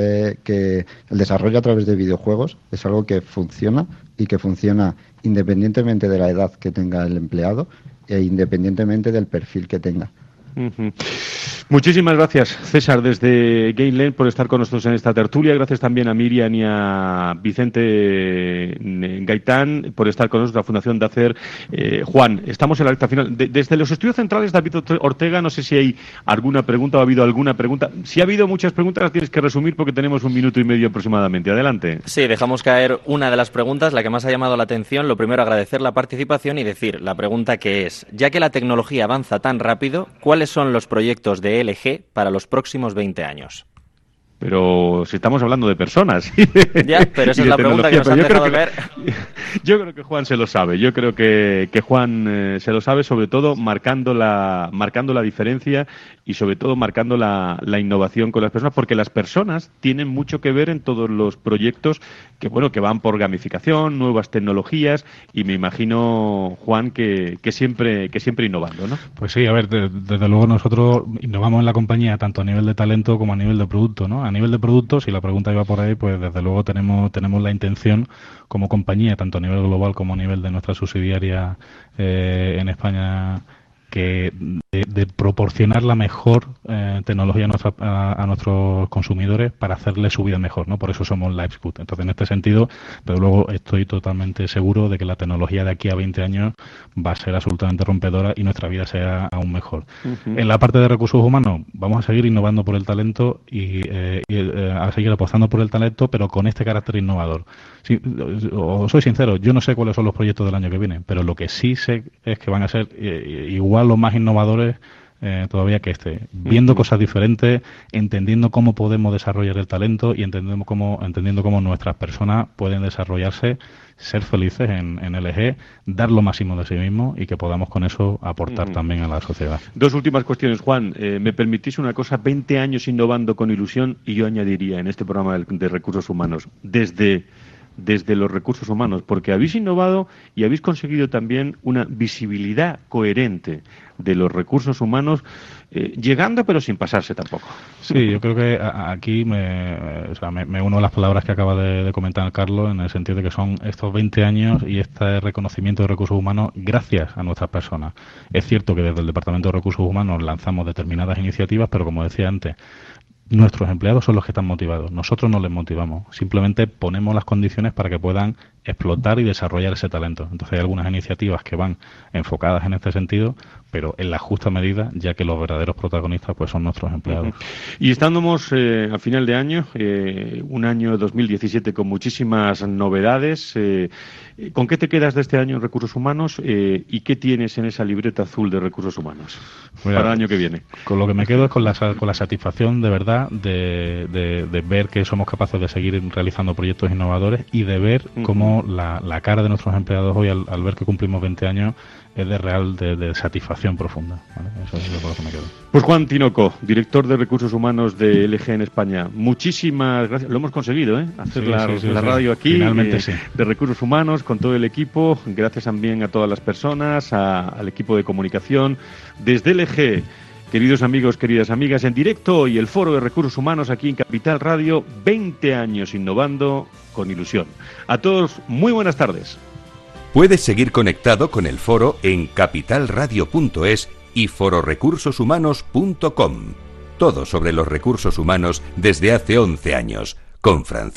el desarrollo a través de videojuegos es algo que funciona y que funciona independientemente de la edad que tenga el empleado e independientemente del perfil que tenga. Muchísimas gracias, César, desde Gainland, por estar con nosotros en esta tertulia. Gracias también a Miriam y a Vicente Gaitán por estar con nosotros, la Fundación DACER. Juan, estamos en la recta final. Desde los estudios centrales, David Ortega, no sé si hay alguna pregunta o ha habido alguna pregunta. Si ha habido muchas preguntas, las tienes que resumir porque tenemos 1 minuto y medio aproximadamente. Adelante. Sí, dejamos caer una de las preguntas, la que más ha llamado la atención. Lo primero, agradecer la participación y decir la pregunta que es, ya que la tecnología avanza tan rápido, ¿cuáles son los proyectos de LG para los próximos 20 años? Pero si estamos hablando de personas. Ya, pero esa es la pregunta que nos han dejado ver. Yo creo que Juan se lo sabe. Yo creo que Juan se lo sabe, sobre todo marcando la diferencia y sobre todo marcando la innovación con las personas, porque las personas tienen mucho que ver en todos los proyectos que van por gamificación, nuevas tecnologías, y me imagino, Juan, que siempre innovando, ¿no? Pues sí, a ver, desde luego nosotros innovamos en la compañía tanto a nivel de talento como a nivel de producto, ¿no? A nivel de producto, si la pregunta iba por ahí, pues desde luego tenemos la intención como compañía, tanto a nivel global como a nivel de nuestra subsidiaria en España, que de proporcionar la mejor tecnología a nuestros consumidores para hacerles su vida mejor, ¿no? Por eso somos LifeScoot. Entonces, en este sentido, pero luego estoy totalmente seguro de que la tecnología de aquí a 20 años va a ser absolutamente rompedora y nuestra vida será aún mejor. Uh-huh. En la parte de recursos humanos, vamos a seguir innovando por el talento y a seguir apostando por el talento, pero con este carácter innovador. Sí, os soy sincero, yo no sé cuáles son los proyectos del año que viene, pero lo que sí sé es que van a ser igual los más innovadores todavía que viendo cosas diferentes, entendiendo cómo podemos desarrollar el talento y entendiendo cómo nuestras personas pueden desarrollarse, ser felices en LG, dar lo máximo de sí mismo y que podamos con eso aportar también a la sociedad. 2 últimas cuestiones, Juan. ¿Me permitís una cosa? 20 años innovando con ilusión, y yo añadiría en este programa de recursos humanos, desde los recursos humanos, porque habéis innovado y habéis conseguido también una visibilidad coherente de los recursos humanos, llegando pero sin pasarse tampoco. Sí, yo creo que aquí me uno a las palabras que acaba de comentar Carlos, en el sentido de que son estos 20 años y este reconocimiento de recursos humanos gracias a nuestras personas. Es cierto que desde el Departamento de Recursos Humanos lanzamos determinadas iniciativas, pero como decía antes, nuestros empleados son los que están motivados. Nosotros no les motivamos. Simplemente ponemos las condiciones para que puedan explotar y desarrollar ese talento. Entonces hay algunas iniciativas que van enfocadas en este sentido, pero en la justa medida, ya que los verdaderos protagonistas pues son nuestros empleados. Y estamos a final de año, un año 2017 con muchísimas novedades. ¿Con qué te quedas de este año en recursos humanos y qué tienes en esa libreta azul de recursos humanos para el año que viene? Con lo que me quedo es con la satisfacción de verdad de ver que somos capaces de seguir realizando proyectos innovadores y de ver cómo la cara de nuestros empleados hoy al ver que cumplimos 20 años es de satisfacción profunda, ¿vale? Eso es lo que me quedo. Pues Juan Tinoco, director de Recursos Humanos de LG en España, muchísimas gracias. Lo hemos conseguido, hacer la radio aquí, finalmente de Recursos Humanos, con todo el equipo. Gracias también a todas las personas, al equipo de comunicación. Desde LG, queridos amigos, queridas amigas, en directo hoy el Foro de Recursos Humanos aquí en Capital Radio, 20 años innovando con ilusión. A todos, muy buenas tardes. Puedes seguir conectado con el foro en capitalradio.es y fororecursoshumanos.com. Todo sobre los recursos humanos desde hace 11 años, con Francisco